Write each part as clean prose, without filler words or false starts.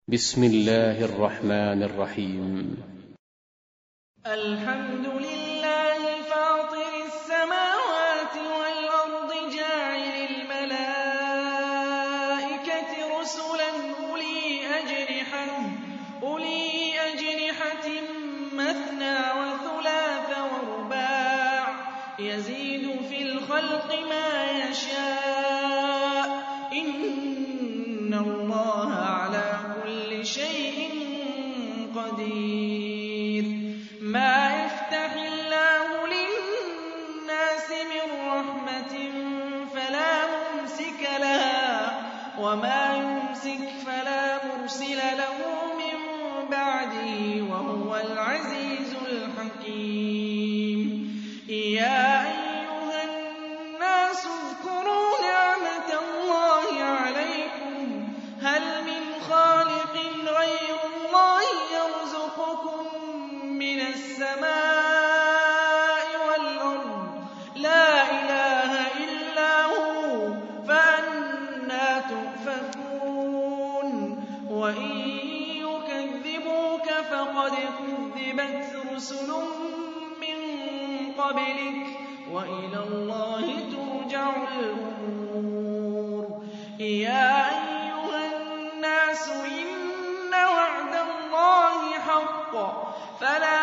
بسم الله الرحمن الرحيم. الحمد لله فاطر السماوات والأرض جاعل الملائكة رسلا أولي أجنحة مثنى وثلاث ورباع يزيد في الخلق ما يشاء إن الله على كل شيء قدير. ما يفتح الله للناس من رحمة فلا ممسك لها وما يمسك فلا مرسل له من بعده وهو العزيز الحكيم. يا أيها الناس اذكروا نعمة الله عليكم هل من خالق غير الله يرزقكم من السماء والأرض لا إله إلا هو فأنى تؤفكون. وإن يكذبوك فقد كذبت رسل من قبلك وإلى الله ترجع الأمور. يا أيها الناس إن وعد الله حق فلا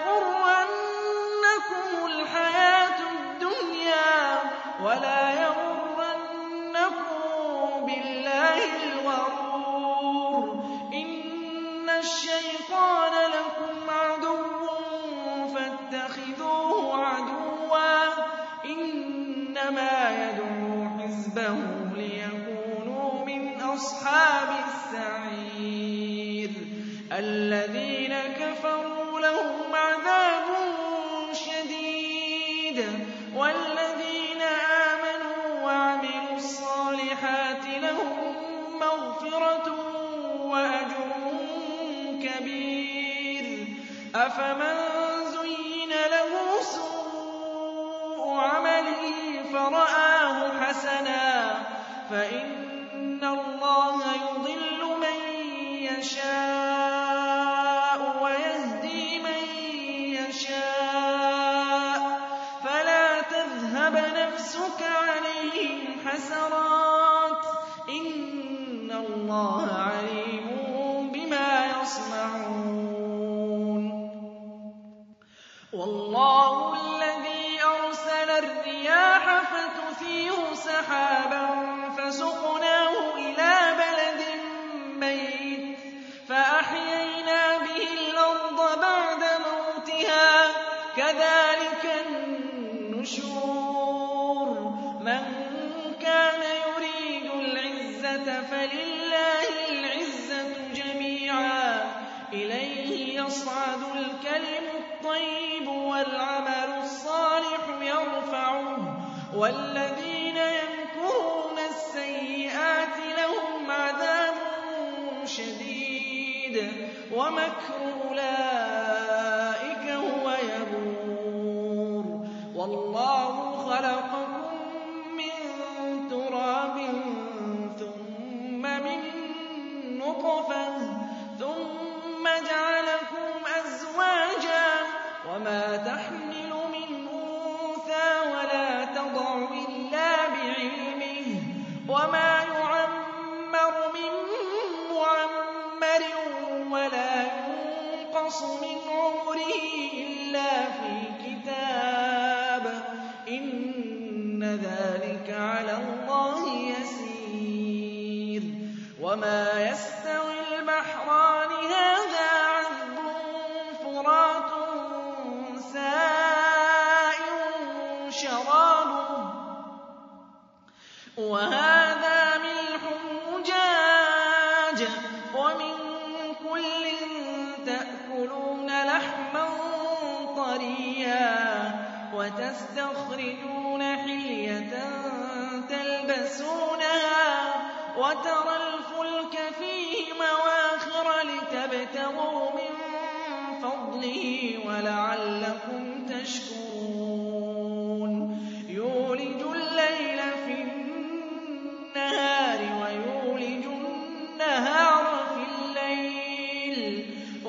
تغرنكم الحياة الدنيا ولا يغرنكم بالله الغرور. إن الشيطان لكم عدو فاتخذوه عدوا إنما يدعو حزبه ليكونوا من أصحاب السعير. الذين كفروا لهم عذاب شديد والذين آمنوا وعملوا الصالحات لهم مغفرة وأجر كبير. أفمن زين له سوء عمله فرآه حسنا فإن الله يضل من يشاء ويهدي من يشاء فلا تذهب نفسك عليهم حسرات إن الله عليم بما يصنعون. والله الذي أرسل الرياح فتثير سحابا فسقناه إلى بلد ميت فأحيينا به الأرض بعد موتها كذلك النشور. من كان يريد العزة فلله العزة جميعا إليه يصعد الكلم الطيب والعمل الصالح يرفعه والذين يمكرون السيئات لهم عذاب شديد ومكر أولئك هو يبور. والله خلقكم من تراب ثم من نطفة ثم جعلكم أزواجا وما تحمل من أنثى ولا تضع إلا بعلمه وما يعمر من معمر ولا ينقص من عمره إلا في كتاب إن ذلك على الله يسير. وما يستوي البحران هذا عذب فرات سائغ شرابه وهذا ملح أجاج ومن كل تأكلون لحما طريا وتستخرجون حلية تلبسونها وترى الفلك فيه مواخر لتبتغوا من فضله ولعلكم تشكرون. يولج الليل في النهار ويولج النهار في الليل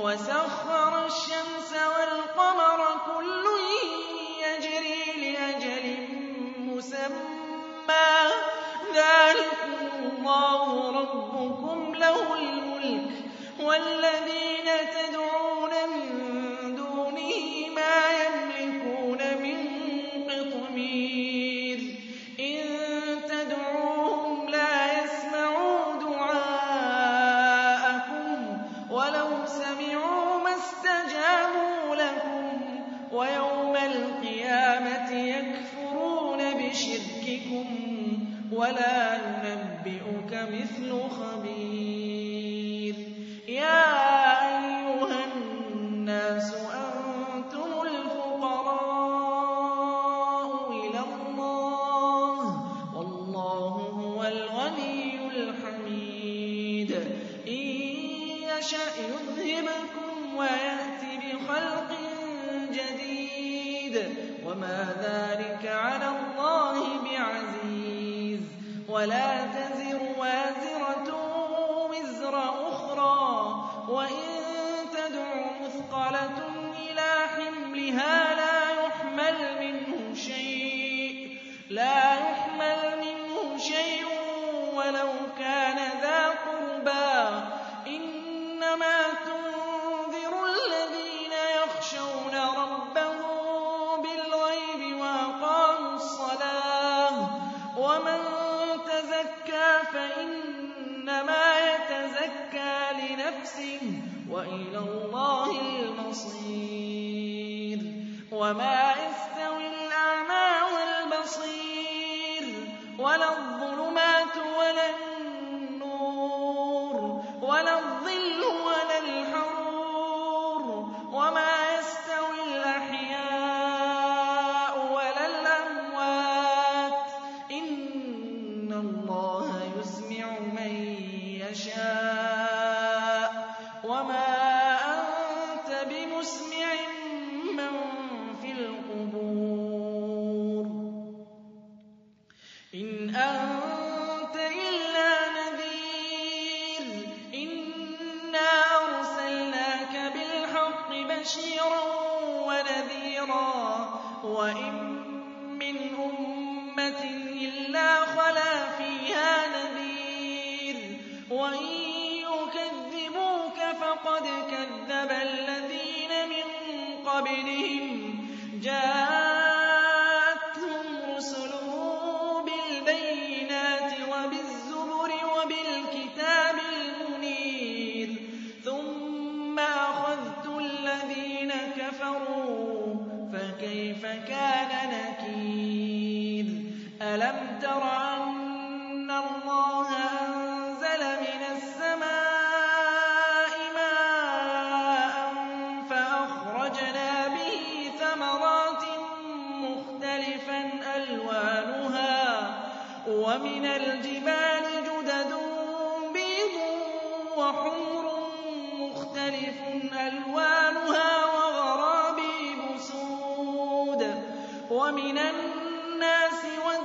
وَسَخَّرَ الشَّمْسَ وَالْقَمَرَ كُلٌّ يَجْرِي لِأَجَلٍ مُّسَمًّى ۚ ذَٰلِكُمُ اللَّهُ رَبُّكُمْ لَهُ الْمُلْكُ ۚ وَالَّذِينَ تَدْعُونَ مِن دُونِهِ مَا يَمْلِكُونَ مِن قِطْمِيرٍ إِن تَدْعُوهُمْ لَا يَسْمَعُوا دُعَاءَكُمْ وَلَوْ سَمِعُوا مَا اسْتَجَابُوا لَكُمْ ۖ وَيَوْمَ الْقِيَامَةِ يَكْفُرُونَ بِشِرْكِكُمْ ۚ وَلَا يُنَبِّئُكَ مِثْلُ خَبِيرٍ يَا أَيُّهَا النَّاسُ أَنتُمُ الْفُقَرَاءُ إِلَى اللَّهِ ۖ وَاللَّهُ هُوَ الْغَنِيُّ الْحَمِيدُ إِن يَشَأْ يُذْهِبْكُمْ وَيَأْتِ بِخَلْقٍ جَدِيدٍ ۚ وَمَا ذَٰلِكَ عَلَى اللَّهِ بِعَزِيزٍ وَلَا تَزِرُ وَازِرَةٌ وِزْرَ أُخْرَىٰ ۚ وَإِن تَدْعُ مُثْقَلَةٌ إِلَىٰ حِمْلِهَا لَا يُحْمَلْ مِنْهُ شَيْءٌ وَلَوْ كَانَ ذَا قُرْبَىٰ ۗ إِنَّمَا تُنذِرُ الَّذِينَ يَخْشَوْنَ رَبَّهُم بِالْغَيْبِ وَأَقَامُوا الصَّلَاةَ ۚ وَمَن تَزَكَّىٰ فَإِنَّمَا يَتَزَكَّىٰ لِنَفْسِهِ ۚ وَإِلَى اللَّهِ الْمَصِيرُ وَمَا يَسْتَوِي الْأَعْمَىٰ وَالْبَصِيرُ وَلَا الظُّلُمَاتُ وَلَا النُّورُ وَلَا الظِّلُّ وَلَا الْحَرُورُ وَمَا يَسْتَوِي الْأَحْيَاءُ وَلَا الْأَمْوَاتُ ۚ إِنَّ اللَّهَ يُسْمِعُ مَن يَشَاءُ ۖ وَمَا أَنتَ بِمُسْمِعٍ مَّن فِي الْقُبُورِ إِنْ أَنتَ إِلَّا نَذِيرٌ إِنَّا أَرْسَلْنَاكَ بِالْحَقِّ بَشِيرًا وَنَذِيرًا وَإِن مِّنْ أُمَّةٍ إِلَّا خَلَا فِيهَا نَذِيرٌ وَإِن يُكَذِّبُوكَ فَقَدْ كَذَّبَ الَّذِينَ مِن قَبْلِهِمْ جَاءَتْهُمْ رُسُلُهُم بِالْبَيِّنَاتِ وَبِالزُّبُرِ وَبِالْكِتَابِ الْمُنِيرِ ثُمَّ أَخَذْتُ الَّذِينَ كَفَرُوا فَكَيْفَ كَانَ نَكِيرِ أَلَمْ تَرَ أَنَّ اللَّهَ أَنزَلَ مِنَ السَّمَاءِ مَاءً فَأَخْرَجْنَا بِهِ ثَمَرَاتٍ مُّخْتَلِفًا أَلْوَانُهَا ۚ وَمِنَ الْجِبَالِ جُدَدٌ بِيضٌ وَحُمْرٌ مُّخْتَلِفٌ أَلْوَانُهَا وَغَرَابِيبُ سُودٌ ۗ وَمِنَ النَّاسِ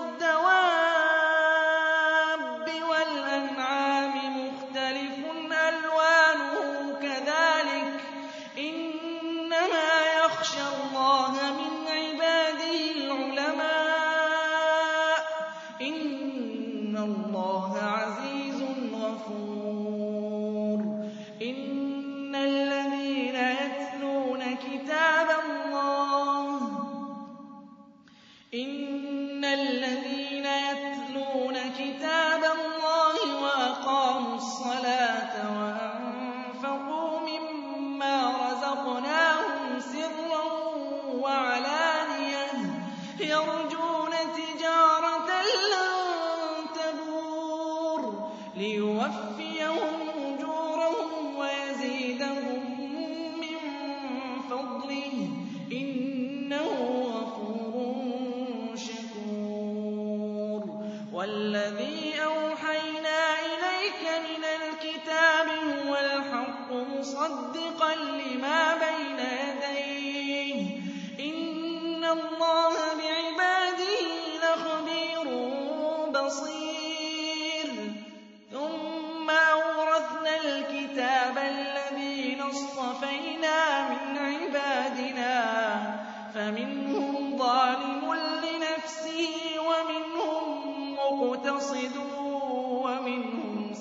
وَالدَّوَابِّ وَالْأَنْعَامِ مُخْتَلِفٌ أَلْوَانُهُ كَذَٰلِكَ ۗ إِنَّمَا يَخْشَى اللَّهَ مِنْ عِبَادِهِ الْعُلَمَاءُ ۗ إِنَّ اللَّهَ عَزِيزٌ غَفُورٌ إِنَّ الَّذِينَ يَتْلُونَ كِتَابَ اللَّهِ وَأَقَامُوا الصَّلَاةَ وَأَنفَقُوا مِمَّا رَزَقْنَاهُمْ سِرًّا وَعَلَانِيَةً يَرْجُونَ تِجَارَةً لَّن تَبُورَ لِيُوَفِّيَهُمْ أُجُورَهُمْ وَيَزِيدَهُم مِّن فَضْلِهِ ۚ إِنَّهُ غَفُورٌ شَكُورٌ وَالَّذِي أَوْحَيْنَا إِلَيْكَ مِنَ الْكِتَابِ هُوَ الْحَقُّ مُصَدِّقًا لِّمَا بَيْنَ يَدَيْهِ ۗ إِنَّ اللَّهَ بِعِبَادِهِ لَخَبِيرٌ بَصِيرٌ ثُمَّ أَوْرَثْنَا الْكِتَابَ الَّذِينَ اصْطَفَيْنَا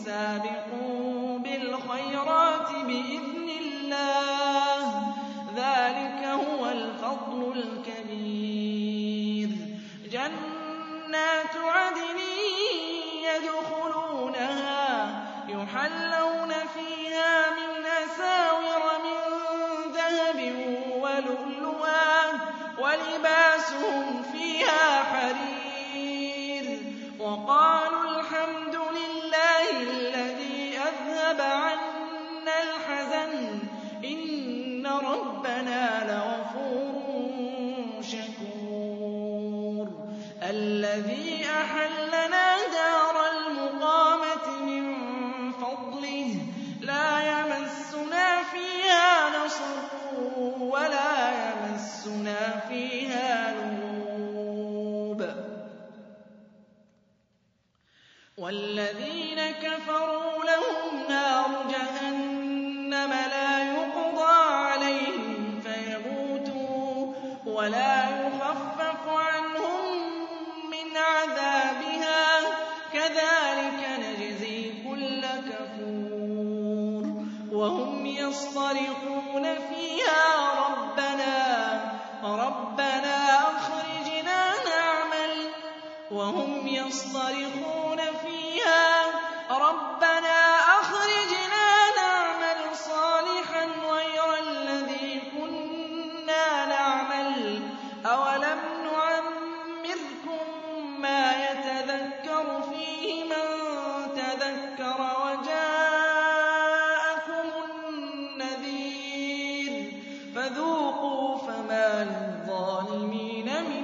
سَابِقُوا بِالْخَيْرَاتِ بِإِذْنِ اللَّهِ ۚ ذَٰلِكَ هُوَ الْفَضْلُ الْكَبِيرُ. جَنَّاتُ عَدْنٍ يَدْخُلُونَهَا يُحَلَّوْنَ فِيهَا مِنْ أَسَاوِرَ مِن ذَهَبٍ وَلُؤْلُؤًا وَلِبَاسُهُمْ فِيهَا حَرِيرٌ. وَقَالُوا الْحَمْدُ لِلَّهِ الَّذِي أَذْهَبَ عَنَّا الْحَزَنَ إِنَّ رَبَّنَا لَغَفُورٌ شَكُورٌ. الَّذِي أَحَلَّنَا دَارَ الْمُقَامَةِ مِن فَضْلِهِ لَا يَمَسُّنَا فِيهَا نَصَبٌ وَلَا يَمَسُّنَا فِيهَا لُغُوبٌ. وَالَّذِينَ كَفَرُوا لَهُمْ نَارُ جَهَنَّمَ لَا يُقْضَىٰ عَلَيْهِمْ فَيَمُوتُوا وَلَا يُخَفَّفُ عَنْهُم مِّنْ عَذَابِهَا ۚ كَذَٰلِكَ نَجْزِي كُلَّ كَفُورٍ. وَهُمْ يَصْطَرِخُونَ فِيهَا رَبَّنَا أَخْرِجْنَا نَعْمَلْ صَالِحًا غَيْرَ الَّذِي كُنَّا نَعْمَلْ ۚ أَوَلَمْ نُعَمِّرْكُم مَّا يَتَذَكَّرُ فِيهِ مَن تَذَكَّرَ وَجَاءَكُمُ النَّذِيرُ ۖ فَذُوقُوا فَمَا لِلظَّالِمِينَ مِن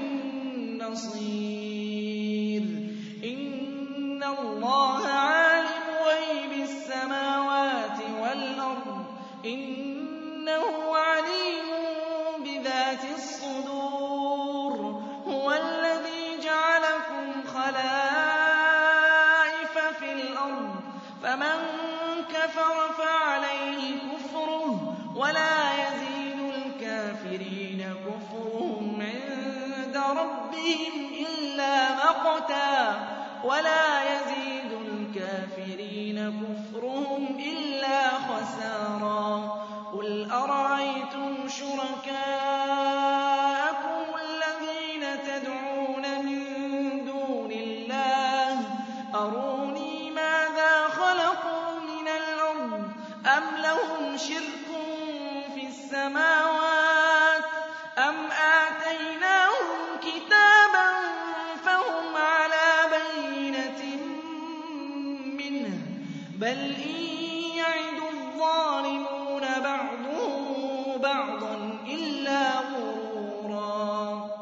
نَّصِيرٍ. إِنَّ اللَّهَ عَالِمُ غَيْبِ السَّمَاوَاتِ وَالْأَرْضِ ۚ إِنَّهُ عَلِيمٌ بِذَاتِ الصُّدُورِ. هُوَ الَّذِي جَعَلَكُمْ خَلَائِفَ فِي الْأَرْضِ ۚ فَمَن كَفَرَ فَعَلَيْهِ كُفْرُهُ ۖ وَلَا يَزِيدُ الْكَافِرِينَ كُفْرُهُمْ عِندَ رَبِّهِمْ إِلَّا مَقْتًا ۖ وَلَا يَزِيدُ الْكَافِرِينَ كُفْرُهُمْ إِلَّا خَسَارًا. قُلْ أَرَأَيْتُمْ شُرَكَاءَكُمُ الَّذِينَ تَدْعُونَ مِن دُونِ اللَّهِ أَرُونِي مَاذَا خَلَقُوا مِنَ الْأَرْضِ أَمْ لَهُمْ شِرْكٌ فِي السَّمَاوَاتِ أَمْ آتَيْنَاهُمْ كِتَابًا فَهُمْ عَلَىٰ بَيِّنَةٍ مِّنْهُ ۚ بَلْ إِن يَعِدُ الظَّالِمُونَ بَعْضُهُم بَعْضًا إِلَّا غُرُورًا.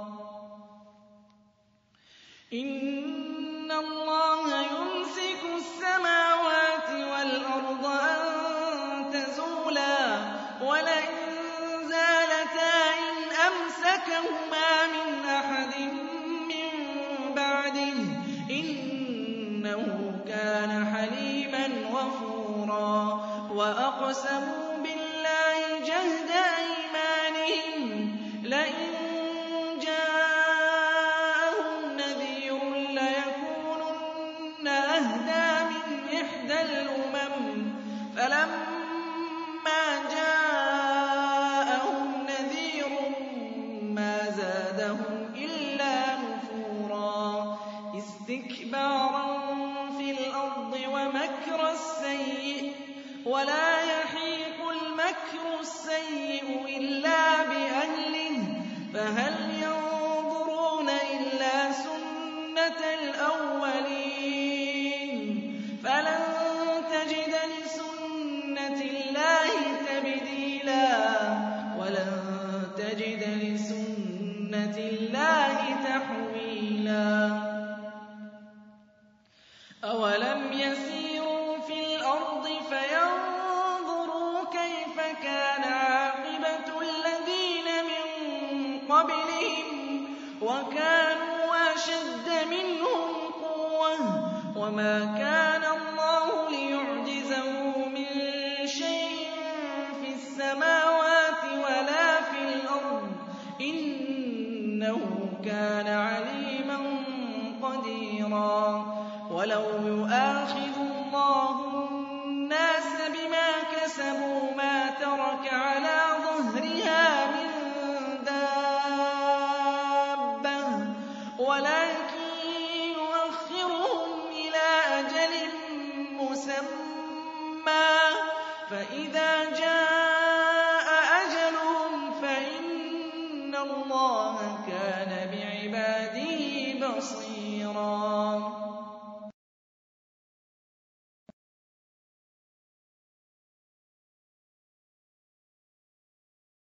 إِنَّ اللَّهَ يُمْسِكُ السَّمَاوَاتِ وَالْأَرْضَ أَن تَزُولَا وَلَئِن زَالَتَا إِنْ أَمْسَكَهُمَا مِنْ أَحَدٍ مِّن بَعْدِهِ ۚ إِنَّهُ كَانَ حَلِيمًا غَفُورًا. وَأَقْسَمُوا بِاللَّهِ جَهْدَ أَيْمَانِهِمْ لَئِن جَاءَهُمْ نَذِيرٌ لَّيَكُونُنَّ أَهْدَىٰ مِنْ إِحْدَى الْأُمَمِ ۖ فَلَمَّا جَاءَهُمْ نَذِيرٌ مَّا زَادَهُمْ إِلَّا نُفُورًا. اسْتِكْبَارًا فِي الْأَرْضِ وَمَكْرَ السَّيِّئِ ۚ وَلَا يَحِيقُ الْمَكْرُ السَّيِّئُ إِلَّا بِأَهْلِهِ ۚ فَهَلْ يَنظُرُونَ إِلَّا سُنَّتَ الْأَوَّلِينَ فَلَن تَجِدَ لِسُنَّةِ اللَّهِ تَبْدِيلًا وَلَن تَجِدَ لِسُنَّةِ اللَّهِ تَحْوِيلًا. أَوَلَمْ يَسِيرُوا فِي الْأَرْضِ فَيَنظُرُوا كَيْفَ كَانَ عَاقِبَةُ الَّذِينَ مِن قَبْلِهِمْ وَكَانُوا أَشَدَّ مِنْهُمْ قُوَّةً ۚ وَمَا كَانَ اللَّهُ لِيُعْجِزَهُ مِن شَيْءٍ فِي السَّمَاوَاتِ وَلَا فِي الْأَرْضِ ۚ إِنَّهُ كَانَ عَلِيمًا قَدِيرًا. وَلَوْ يُؤَاخِذُ اللَّهُ النَّاسَ بِمَا كَسَبُوا مَا تَرَكَ عَلَىٰ ظَهْرِهَا مِن دَابَّةٍ وَلَٰكِن يُؤَخِّرُهُمْ إِلَىٰ أَجَلٍ مُّسَمًّى ۖ فَإِذَا جَاءَ أَجَلُهُمْ فَإِنَّ اللَّهَ كَانَ بِعِبَادِهِ بَصِيرًا